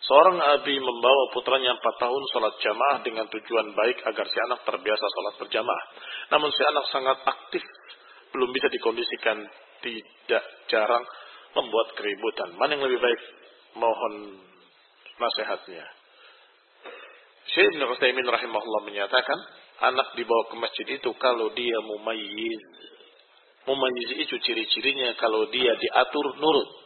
Seorang abi membawa putranya 4 tahun sholat jamaah dengan tujuan baik agar si anak terbiasa sholat berjamaah. Namun si anak sangat aktif, belum bisa dikondisikan, tidak jarang membuat keributan. Mana yang lebih baik? Mohon nasihatnya. Syekh Ibn Utsaimin rahimahullah menyatakan, anak dibawa ke masjid itu kalau dia mumayyiz. Mumayyiz itu ciri-cirinya kalau dia diatur nurut.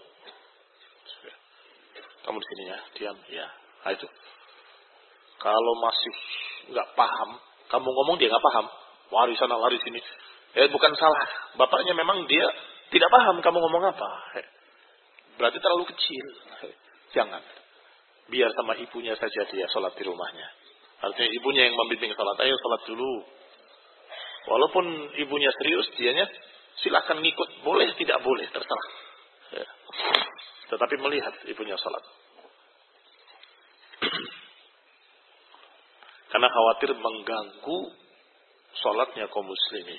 Kamu di sini ya, diam ya. Nah, itu. Kalau masih nggak paham, kamu ngomong dia nggak paham. Lari sana, lari sini. Bukan salah. Bapaknya memang dia tidak paham kamu ngomong apa. Berarti terlalu kecil. Jangan. Biar sama ibunya saja dia sholat di rumahnya. Artinya ibunya yang membimbing sholat. Ayo sholat dulu. Walaupun ibunya serius, dianya silakan ngikut. Boleh, tidak boleh, terserah. Tetapi melihat ibunya sholat. Karena khawatir mengganggu sholatnya kaum muslimin.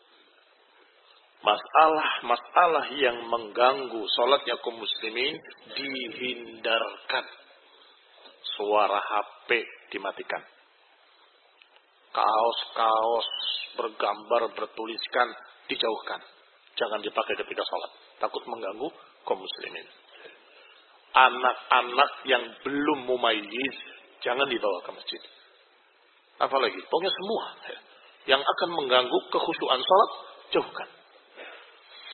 Masalah yang mengganggu sholatnya kaum muslimin dihindarkan. Suara HP dimatikan. Kaos-kaos bergambar, bertuliskan, dijauhkan. Jangan dipakai ketika sholat. Takut mengganggu kaum muslimin. Anak-anak yang belum mumayyiz jangan dibawa ke masjid. Apalagi, pokoknya semua yang akan mengganggu kekhusyuan sholat, jauhkan.